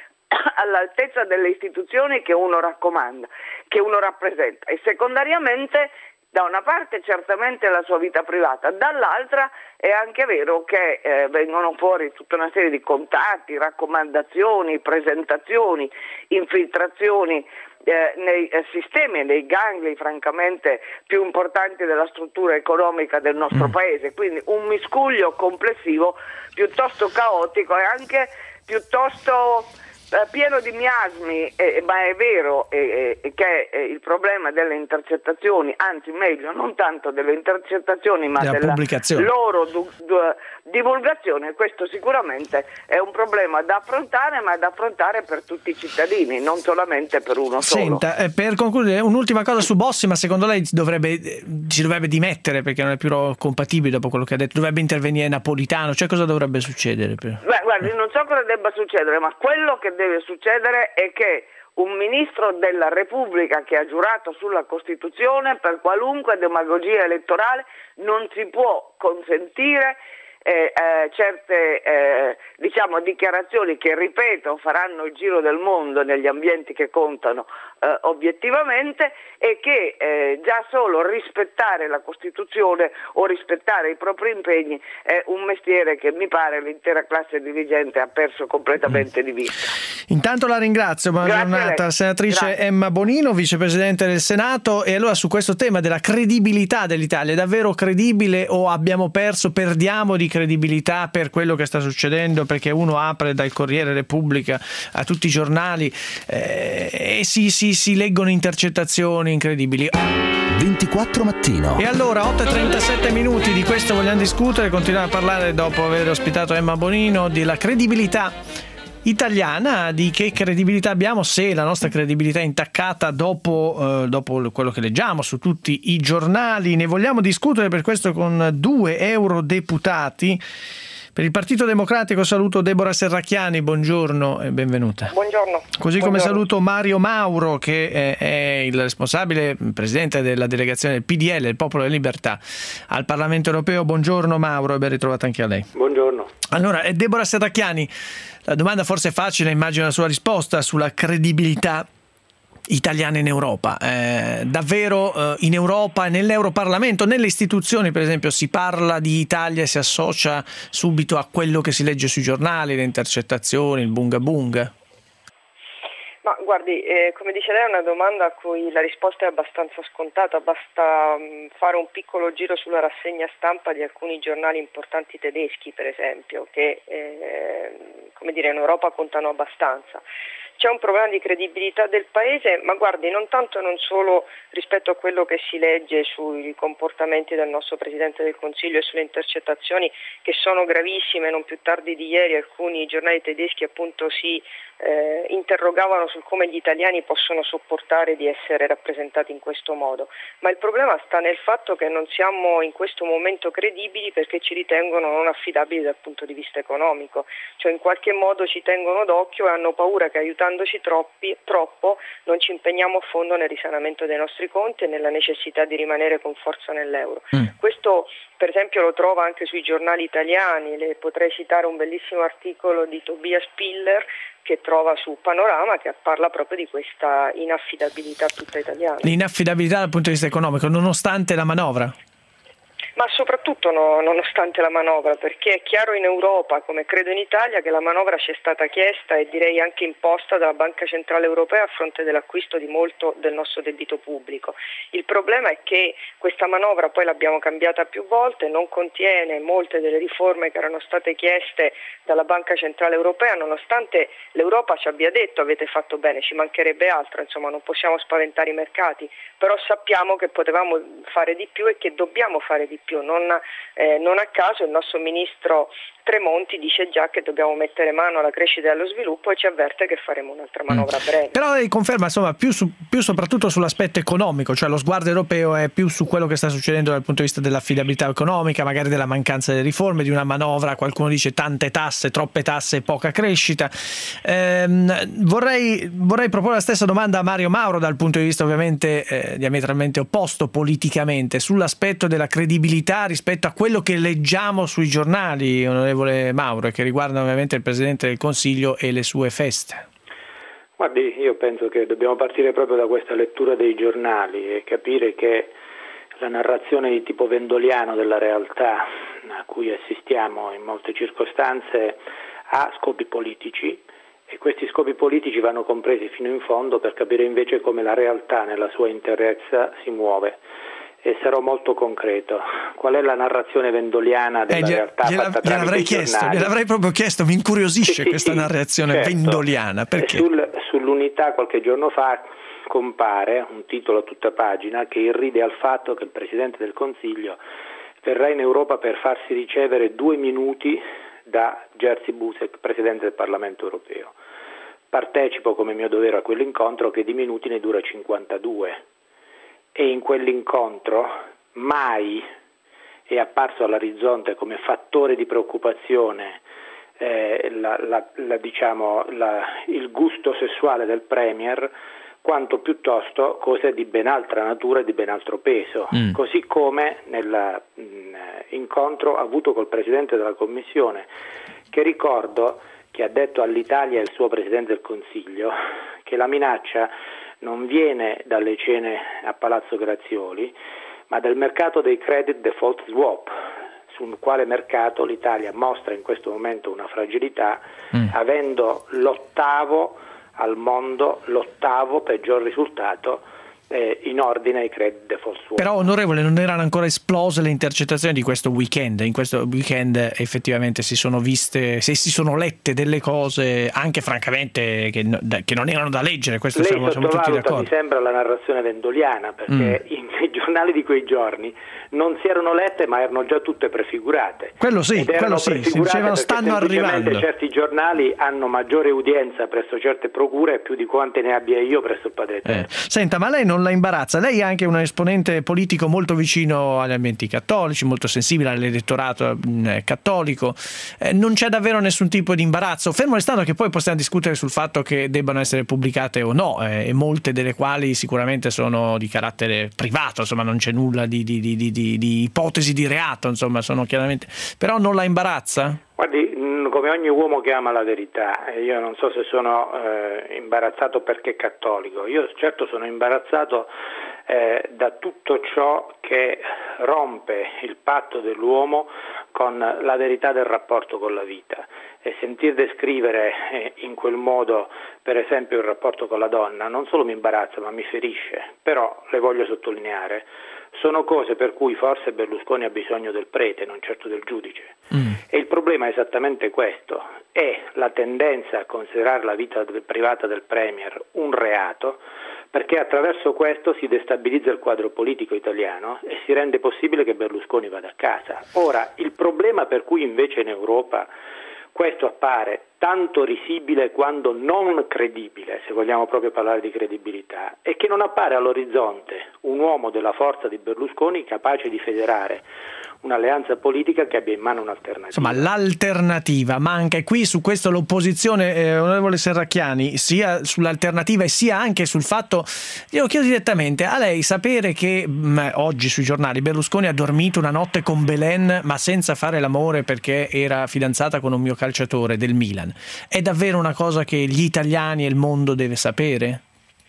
all'altezza delle istituzioni che uno raccomanda, che uno rappresenta, e secondariamente da una parte certamente la sua vita privata, dall'altra è anche vero che eh, vengono fuori tutta una serie di contatti, raccomandazioni, presentazioni, infiltrazioni eh, nei eh, sistemi, nei gangli francamente più importanti della struttura economica del nostro mm. paese, quindi un miscuglio complessivo piuttosto caotico e anche piuttosto pieno di miasmi, eh, ma è vero eh, eh, che eh, il problema delle intercettazioni, anzi meglio, non tanto delle intercettazioni ma della, della loro du, du, divulgazione, questo sicuramente è un problema da affrontare, ma da affrontare per tutti i cittadini, non solamente per uno solo. Senta, eh, per concludere, un'ultima cosa su Bossi, ma secondo lei dovrebbe, si dovrebbe dimettere perché non è più compatibile dopo quello che ha detto, dovrebbe intervenire Napolitano, cioè cosa dovrebbe succedere? Per... Beh, guardi, non so cosa debba succedere, ma quello che deve succedere è che un ministro della Repubblica che ha giurato sulla Costituzione per qualunque demagogia elettorale non si può consentire eh, eh, certe eh, diciamo dichiarazioni che, ripeto, faranno il giro del mondo negli ambienti che contano eh, obiettivamente, e che eh, già solo rispettare la Costituzione o rispettare i propri impegni è un mestiere che mi pare l'intera classe dirigente ha perso completamente di vista. Intanto la ringrazio, buona Grazie giornata, senatrice Grazie. Emma Bonino, vicepresidente del Senato. E allora su questo tema della credibilità dell'Italia, è davvero credibile o abbiamo perso, perdiamo di credibilità per quello che sta succedendo, perché uno apre dal Corriere Repubblica a tutti i giornali eh, e si, si, si leggono intercettazioni incredibili. ventiquattro mattino. E allora otto e trentasette minuti di questo vogliamo discutere, continuiamo a parlare dopo aver ospitato Emma Bonino della credibilità italiana, di che credibilità abbiamo, se la nostra credibilità è intaccata dopo, eh, dopo quello che leggiamo su tutti i giornali. Ne vogliamo discutere per questo con due eurodeputati. Per il Partito Democratico saluto Deborah Serracchiani, buongiorno e benvenuta. Buongiorno. Così buongiorno. come saluto Mario Mauro, che è il responsabile, presidente della delegazione del P D L, il Popolo della Libertà, al Parlamento Europeo. Buongiorno Mauro e ben ritrovato anche a lei. Buongiorno. Allora, Deborah Serracchiani, la domanda forse è facile, immagino la sua risposta sulla credibilità italiana in Europa. Eh, davvero eh, in Europa, nell'Europarlamento, nelle istituzioni per esempio, si parla di Italia e si associa subito a quello che si legge sui giornali, le intercettazioni, il bunga bunga? Ma guardi, eh, come dice lei è una domanda a cui la risposta è abbastanza scontata, basta mh, fare un piccolo giro sulla rassegna stampa di alcuni giornali importanti tedeschi per esempio, che eh, come dire in Europa contano abbastanza. c'è un problema di credibilità del Paese, ma guardi, non tanto e non solo rispetto a quello che si legge sui comportamenti del nostro Presidente del Consiglio e sulle intercettazioni, che sono gravissime. Non più tardi di ieri alcuni giornali tedeschi appunto si eh, interrogavano sul come gli italiani possono sopportare di essere rappresentati in questo modo, ma il problema sta nel fatto che non siamo in questo momento credibili perché ci ritengono non affidabili dal punto di vista economico, cioè in qualche modo ci tengono d'occhio e hanno paura che aiutandoci troppi, troppo non ci impegniamo a fondo nel risanamento dei nostri conti e nella necessità di rimanere con forza nell'euro. Mm. Questo per esempio lo trova anche sui giornali italiani. Le potrei citare un bellissimo articolo di Tobias Piller che trova su Panorama, che parla proprio di questa inaffidabilità tutta italiana. L'inaffidabilità dal punto di vista economico, nonostante la manovra? Ma soprattutto no, nonostante la manovra, perché è chiaro in Europa, come credo in Italia, che la manovra ci è stata chiesta e direi anche imposta dalla Banca Centrale Europea a fronte dell'acquisto di molto del nostro debito pubblico. Il problema è che questa manovra, poi l'abbiamo cambiata più volte, non contiene molte delle riforme che erano state chieste dalla Banca Centrale Europea, nonostante l'Europa ci abbia detto avete fatto bene, ci mancherebbe altro, insomma non possiamo spaventare i mercati, però sappiamo che potevamo fare di più e che dobbiamo fare di più. Non, eh, non a caso il nostro ministro Tremonti dice già che dobbiamo mettere mano alla crescita e allo sviluppo e ci avverte che faremo un'altra manovra a breve. Però lei conferma insomma più, su, più soprattutto sull'aspetto economico, cioè lo sguardo europeo è più su quello che sta succedendo dal punto di vista dell'affidabilità economica, magari della mancanza delle riforme, di una manovra, qualcuno dice tante tasse, troppe tasse e poca crescita. Ehm, vorrei, vorrei proporre la stessa domanda a Mario Mauro dal punto di vista ovviamente eh, diametralmente opposto politicamente, sull'aspetto della credibilità rispetto a quello che leggiamo sui giornali, onorevole Mauro, e che riguarda ovviamente il Presidente del Consiglio e le sue feste. Guardi, io penso che dobbiamo partire proprio da questa lettura dei giornali e capire che la narrazione di tipo vendoliano della realtà a cui assistiamo in molte circostanze ha scopi politici e questi scopi politici vanno compresi fino in fondo per capire invece come la realtà nella sua interezza si muove. E sarò molto concreto. Qual è la narrazione vendoliana della eh, realtà gliela, fatta tramite gliel'avrei chiesto, giornali? gliel'avrei proprio chiesto, mi incuriosisce sì, questa sì, narrazione certo. vendoliana. Perché? Sul, sull'Unità qualche giorno fa compare un titolo a tutta pagina che irride al fatto che il Presidente del Consiglio verrà in Europa per farsi ricevere due minuti da Jerzy Buzek, Presidente del Parlamento Europeo. Partecipo come mio dovere a quell'incontro che di minuti ne dura cinquantadue. E in quell'incontro mai è apparso all'orizzonte come fattore di preoccupazione eh, la, la, la, diciamo, la, il gusto sessuale del Premier, quanto piuttosto cose di ben altra natura e di ben altro peso, mm. così come nell'incontro avuto col Presidente della Commissione, che ricordo che ha detto all'Italia e al suo Presidente del Consiglio che la minaccia non viene dalle cene a Palazzo Grazioli, ma dal mercato dei credit default swap, sul quale mercato l'Italia mostra in questo momento una fragilità, mm. avendo l'ottavo al mondo, l'ottavo peggior risultato eh, in ordine ai credit default swap. Però onorevole, non erano ancora esplose le intercettazioni di questo weekend? In questo weekend effettivamente si sono viste, se si sono lette delle cose anche francamente che, che non erano da leggere, questo Lei siamo, siamo tutti d'accordo. Mi sembra la narrazione vendoliana, perché mm. in, nei giornali di quei giorni non si erano lette ma erano già tutte prefigurate. Quello sì, quello sì, si dicevano stanno arrivando. Certi giornali hanno maggiore udienza presso certe procure più di quante ne abbia io presso il Padre Eterno. Eh. Senta, ma lei non la imbarazza? Lei è anche un esponente politico molto vicino agli ambienti cattolici, molto sensibile all'elettorato cattolico. Eh, non c'è davvero nessun tipo di imbarazzo, fermo restando che poi possiamo discutere sul fatto che debbano essere pubblicate o no, eh, e molte delle quali sicuramente sono di carattere privato, insomma non c'è nulla di, di, di, di, di ipotesi di reato, insomma sono chiaramente, però non la imbarazza? Guardi, come ogni uomo che ama la verità, io non so se sono eh, imbarazzato perché cattolico, io certo sono imbarazzato eh, da tutto ciò che rompe il patto dell'uomo con la verità del rapporto con la vita, e sentir descrivere eh, in quel modo per esempio il rapporto con la donna non solo mi imbarazza ma mi ferisce, però le voglio sottolineare, sono cose per cui forse Berlusconi ha bisogno del prete, non certo del giudice. Mm. E il problema è esattamente questo, è la tendenza a considerare la vita privata del Premier un reato, perché attraverso questo si destabilizza il quadro politico italiano e si rende possibile che Berlusconi vada a casa. Ora, il problema per cui invece in Europa questo appare tanto risibile quanto non credibile, se vogliamo proprio parlare di credibilità, è che non appare all'orizzonte un uomo della forza di Berlusconi capace di federare un'alleanza politica che abbia in mano un'alternativa. Insomma, l'alternativa manca, e qui su questo l'opposizione, eh, onorevole Serracchiani, sia sull'alternativa e sia anche sul fatto, io chiedo direttamente a lei, sapere che mh, oggi sui giornali Berlusconi ha dormito una notte con Belen ma senza fare l'amore perché era fidanzata con un mio calciatore del Milan, è davvero una cosa che gli italiani e il mondo deve sapere?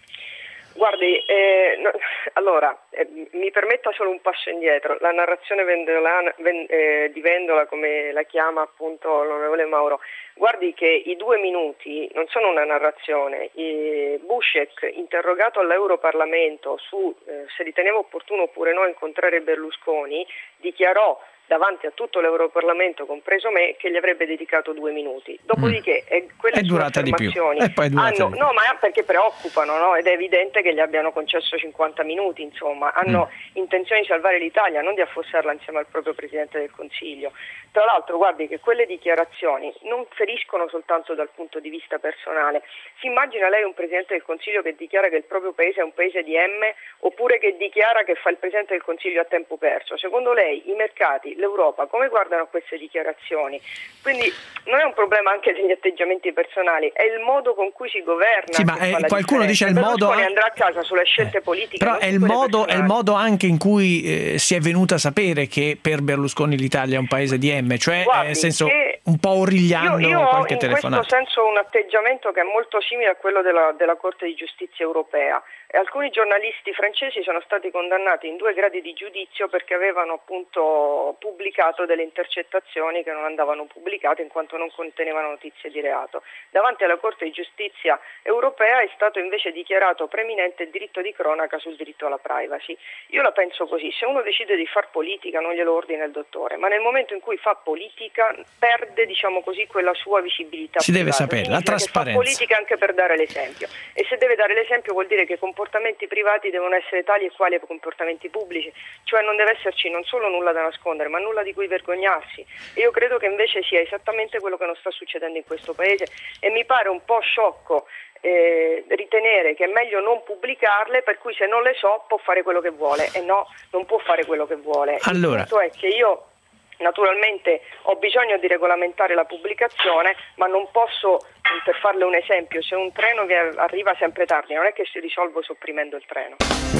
Guardi, eh, no, allora, eh, mi permetta solo un passo indietro. La narrazione vendolana, ven, eh, di Vendola, come la chiama appunto l'onorevole Mauro, guardi che i due minuti non sono una narrazione. I Bušek, interrogato all'Europarlamento su eh, se riteneva opportuno oppure no incontrare Berlusconi, dichiarò davanti a tutto l'Europarlamento, compreso me, che gli avrebbe dedicato due minuti. Dopodiché eh, quelle è durata di più. E poi è durata hanno, di più. no, ma perché preoccupano, no? Ed è evidente che gli abbiano concesso cinquanta minuti, insomma, hanno mm. intenzione di salvare l'Italia, non di affossarla insieme al proprio Presidente del Consiglio. Tra l'altro, guardi che quelle dichiarazioni non feriscono soltanto dal punto di vista personale. Si immagina lei un Presidente del Consiglio che dichiara che il proprio paese è un paese di M, oppure che dichiara che fa il Presidente del Consiglio a tempo perso? Secondo lei i mercati, l'Europa, come guardano a queste dichiarazioni? Quindi non è un problema anche degli atteggiamenti personali, è il modo con cui si governa. Sì, ma che fa eh, la qualcuno dice il modo Berlusconi andrà a casa sulle scelte politiche, però è il modo, è il modo anche in cui eh, si è venuta a sapere che per Berlusconi l'Italia è un paese di M, cioè Guardi, nel senso un po' origliando io, io qualche ho in telefonata. questo senso un atteggiamento che è molto simile a quello della, della Corte di Giustizia europea. E alcuni giornalisti francesi sono stati condannati in due gradi di giudizio perché avevano appunto pubblicato delle intercettazioni che non andavano pubblicate in quanto non contenevano notizie di reato. Davanti alla Corte di Giustizia europea è stato invece dichiarato preminente il diritto di cronaca sul diritto alla privacy. Io la penso così: se uno decide di far politica non glielo ordina il dottore, ma nel momento in cui fa politica perde, diciamo così, quella sua visibilità. Si deve sapere, la trasparenza. Fa politica anche per dare l'esempio, e se deve dare l'esempio vuol dire che comportamenti privati devono essere tali e quali comportamenti pubblici, cioè non deve esserci non solo nulla da nascondere ma nulla di cui vergognarsi. E io credo che invece sia esattamente quello che non sta succedendo in questo paese, e mi pare un po' sciocco eh, ritenere che è meglio non pubblicarle, per cui se non le so può fare quello che vuole. E no, non può fare quello che vuole. Allora. Il punto è che io naturalmente ho bisogno di regolamentare la pubblicazione, ma non posso, per farle un esempio, se un treno che arriva sempre tardi, non è che si risolve sopprimendo il treno.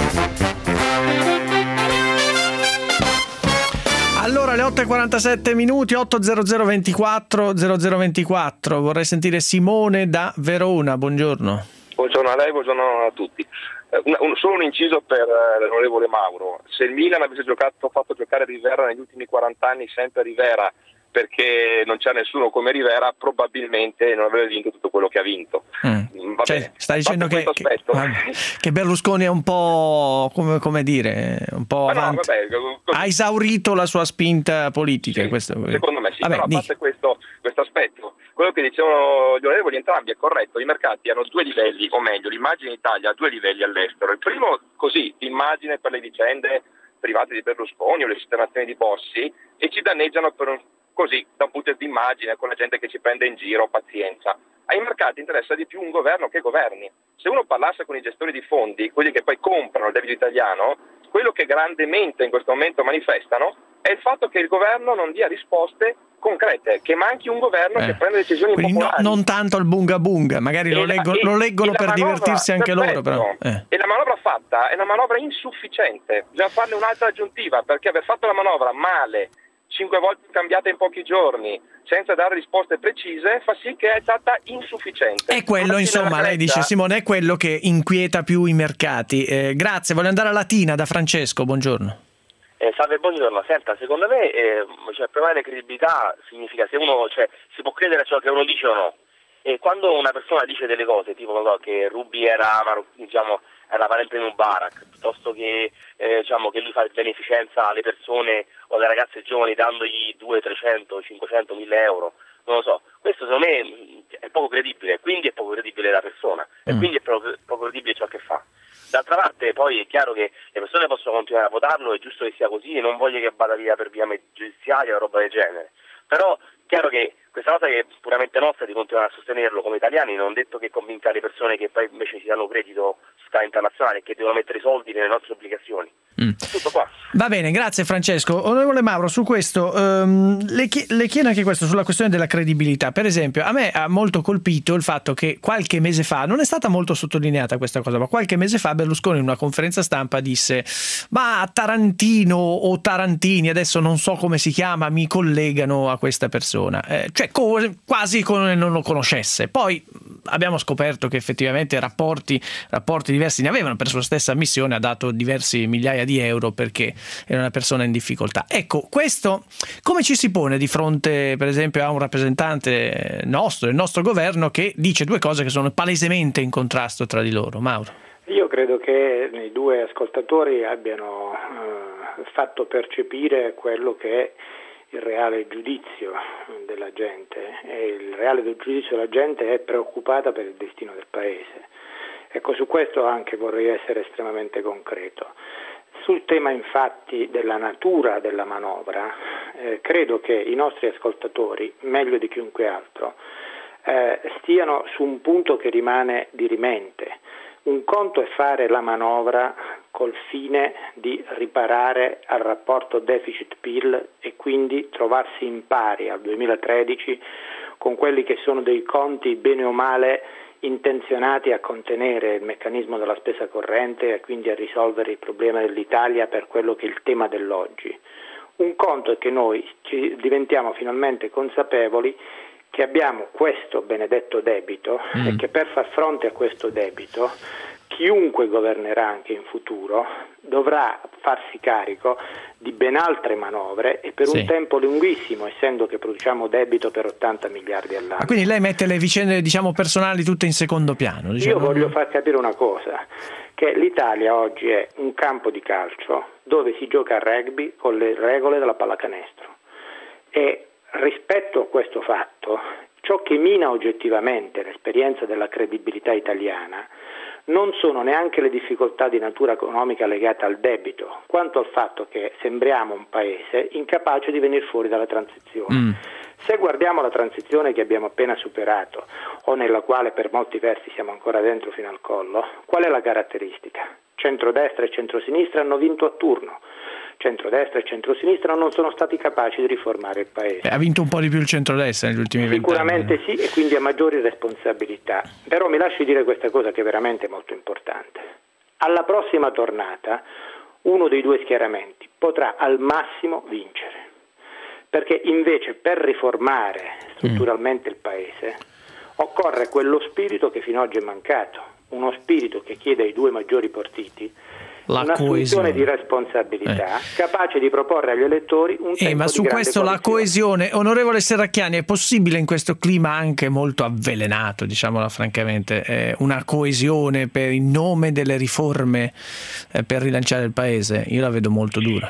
Allora, le otto e quarantasette minuti, otto zero zero ventiquattro zero zero ventiquattro. Vorrei sentire Simone da Verona. Buongiorno. Buongiorno a lei, buongiorno a tutti. Un, un, solo un inciso per eh, l'onorevole Mauro: se il Milan avesse giocato, fatto giocare Rivera negli ultimi quaranta anni sempre Rivera, perché non c'è nessuno come Rivera, probabilmente non avrebbe vinto tutto quello che ha vinto. Mm. Va cioè, bene. sta dicendo che, che, che Berlusconi è un po', come, come dire, un po' avanti. No, vabbè, ha esaurito la sua spinta politica. Sì, questo. Secondo me sì, vabbè, però a parte dica. questo, questo aspetto, quello che dicevano gli onorevoli entrambi è corretto. I mercati hanno due livelli, o meglio l'immagine in Italia ha due livelli all'estero. Il primo, così, l'immagine per le vicende private di Berlusconi o le sistemazioni di Bossi, e ci danneggiano per un, così, da un punto di immagine, con la gente che ci prende in giro, pazienza. Ai mercati interessa di più un governo che governi. Se uno parlasse con i gestori di fondi, quelli che poi comprano il debito italiano, quello che grandemente in questo momento manifestano è il fatto che il governo non dia risposte concrete, che manchi un governo eh. che prende decisioni popolari. No, non tanto il bunga bunga, magari lo, la, leggo, e, lo leggono per manovra, divertirsi anche perfetto. loro. Però. Eh. E la manovra fatta è una manovra insufficiente, bisogna farne un'altra aggiuntiva, perché aver fatto la manovra male, cinque volte cambiata in pochi giorni, senza dare risposte precise, fa sì che è stata insufficiente. È quello, insomma, lei dice, Simone, è quello che inquieta più i mercati. Eh, grazie, voglio andare a Latina da Francesco, buongiorno. Eh, salve, buongiorno. Senta, secondo me eh, cioè, prevalere credibilità significa se uno, cioè, si può credere a ciò che uno dice o no. E quando una persona dice delle cose, tipo so, che Ruby era diciamo, alla parente di Mubarak, piuttosto che eh, diciamo che lui fa beneficenza alle persone o alle ragazze giovani dandogli duecento, trecento, cinquecento, mille euro, non lo so. Questo secondo me è poco credibile, quindi è poco credibile la persona e mm. quindi è poco, poco credibile ciò che fa. D'altra parte poi è chiaro che le persone possono continuare a votarlo, è giusto che sia così e non voglio che vada via per via giudiziaria o roba del genere, però è chiaro che questa cosa che è puramente nostra di continuare a sostenerlo come italiani non detto che convinca le persone che poi invece ci danno credito su scala internazionale e che devono mettere i soldi nelle nostre obbligazioni. Mm. Tutto qua. Va bene, grazie Francesco. Onorevole Mauro, su questo um, le, chie- le chiedo anche questo sulla questione della credibilità. Per esempio, a me ha molto colpito il fatto che qualche mese fa, non è stata molto sottolineata questa cosa, ma qualche mese fa Berlusconi in una conferenza stampa disse: ma Tarantino o Tarantini, adesso non so come si chiama, mi collegano a questa persona, eh, cioè co- quasi come non lo conoscesse. Poi abbiamo scoperto che effettivamente rapporti, rapporti diversi ne avevano, per sua stessa ammissione ha dato diversi migliaia di euro perché era una persona in difficoltà. Ecco, questo come ci si pone di fronte per esempio a un rappresentante nostro, del nostro governo, che dice due cose che sono palesemente in contrasto tra di loro? Mauro. Io credo che i due ascoltatori abbiano eh, fatto percepire quello che è il reale giudizio della gente, e il reale giudizio della gente è preoccupata per il destino del Paese. Ecco, su questo anche vorrei essere estremamente concreto. Sul tema infatti della natura della manovra, eh, credo che i nostri ascoltatori, meglio di chiunque altro, eh, stiano su un punto che rimane dirimente. Un conto è fare la manovra col fine di riparare al rapporto deficit-P I L e quindi trovarsi in pari al duemilatredici con quelli che sono dei conti bene o male intenzionati a contenere il meccanismo della spesa corrente e quindi a risolvere il problema dell'Italia per quello che è il tema dell'oggi. Un conto è che noi ci diventiamo finalmente consapevoli che abbiamo questo benedetto debito mm. e che per far fronte a questo debito chiunque governerà anche in futuro dovrà farsi carico di ben altre manovre e per sì. un tempo lunghissimo, essendo che produciamo debito per ottanta miliardi all'anno. Ah, quindi lei mette le vicende, diciamo, personali tutte in secondo piano. Diciamo. Io voglio far capire una cosa, che l'Italia oggi è un campo di calcio dove si gioca a rugby con le regole della pallacanestro e rispetto a questo fatto, ciò che mina oggettivamente l'esperienza della credibilità italiana non sono neanche le difficoltà di natura economica legate al debito, quanto al fatto che sembriamo un paese incapace di venire fuori dalla transizione. Mm. Se guardiamo la transizione che abbiamo appena superato, o nella quale per molti versi siamo ancora dentro fino al collo, qual è la caratteristica? Centrodestra e centrosinistra hanno vinto a turno. Centrodestra e centrosinistra non sono stati capaci di riformare il Paese. Ha vinto un po' di più il centrodestra negli ultimi vent'anni. Sicuramente sì, e quindi ha maggiori responsabilità. Però mi lasci dire questa cosa che è veramente molto importante. Alla prossima tornata uno dei due schieramenti potrà al massimo vincere, perché invece per riformare strutturalmente il Paese occorre quello spirito che fino ad oggi è mancato, uno spirito che chiede ai due maggiori partiti un'assunzione di responsabilità eh. capace di proporre agli elettori un tempo eh, ma su di questo coalizione. La coesione, onorevole Serracchiani, è possibile in questo clima anche molto avvelenato, diciamola francamente, eh, una coesione per in nome delle riforme eh, per rilanciare il Paese? Io la vedo molto dura.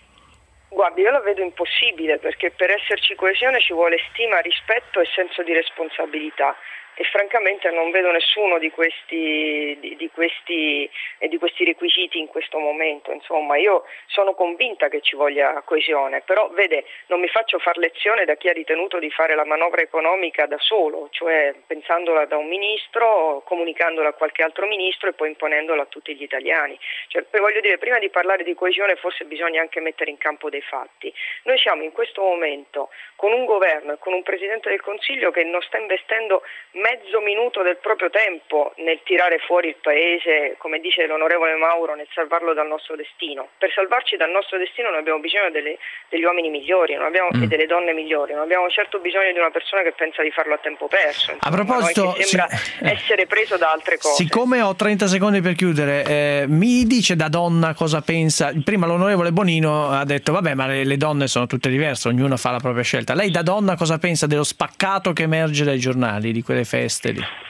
Guardi, io la vedo impossibile, perché per esserci coesione ci vuole stima, rispetto e senso di responsabilità. E francamente non vedo nessuno di questi, di, di, questi, eh, di questi requisiti in questo momento. Insomma, io sono convinta che ci voglia coesione, però vede, non mi faccio far lezione da chi ha ritenuto di fare la manovra economica da solo, cioè pensandola da un ministro, comunicandola a qualche altro ministro e poi imponendola a tutti gli italiani. Cioè, voglio dire, prima di parlare di coesione forse bisogna anche mettere in campo dei fatti. Noi siamo in questo momento con un governo e con un Presidente del Consiglio che non sta investendo mezzo minuto del proprio tempo nel tirare fuori il Paese, come dice l'onorevole Mauro, nel salvarlo dal nostro destino. Per salvarci dal nostro destino noi abbiamo bisogno delle, degli uomini migliori non abbiamo, mm. e delle donne migliori, non abbiamo certo bisogno di una persona che pensa di farlo a tempo perso. Insomma, a proposito, che sembra sì, essere preso da altre cose. Siccome ho trenta secondi per chiudere, eh, mi dice da donna cosa pensa. Prima l'onorevole Bonino ha detto vabbè, ma le, le donne sono tutte diverse, ognuno fa la propria scelta. Lei da donna cosa pensa dello spaccato che emerge dai giornali, di quelle feste lì?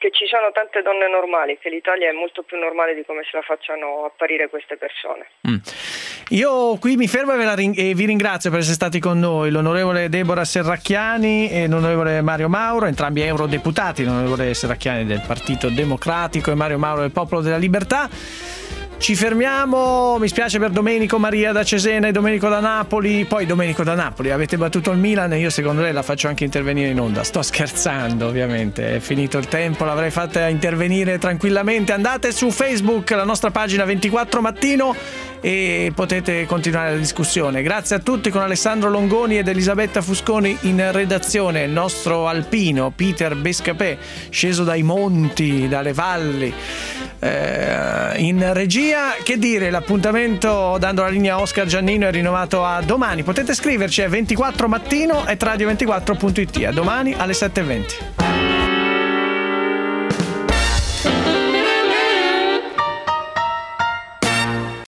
che ci sono tante donne normali, che l'Italia è molto più normale di come se la facciano apparire queste persone. Mm. Io qui mi fermo e, ve la ring- e vi ringrazio per essere stati con noi, l'onorevole Deborah Serracchiani e l'onorevole Mario Mauro, entrambi eurodeputati, l'onorevole Serracchiani del Partito Democratico e Mario Mauro del Popolo della Libertà. Ci fermiamo, mi spiace per Domenico Maria da Cesena e Domenico da Napoli. Poi Domenico da Napoli, avete battuto il Milan e io secondo lei la faccio anche intervenire in onda. Sto scherzando, ovviamente, è finito il tempo, l'avrei fatta intervenire tranquillamente. Andate su Facebook, la nostra pagina ventiquattro Mattino, e potete continuare la discussione. Grazie a tutti, con Alessandro Longoni ed Elisabetta Fusconi in redazione, il nostro alpino Peter Bescapè, sceso dai monti, dalle valli, eh, in regia. Che dire, l'appuntamento, dando la linea a Oscar Giannino, è rinnovato a domani. Potete scriverci a ventiquattro mattino at radio ventiquattro punto it. A domani alle sette e venti.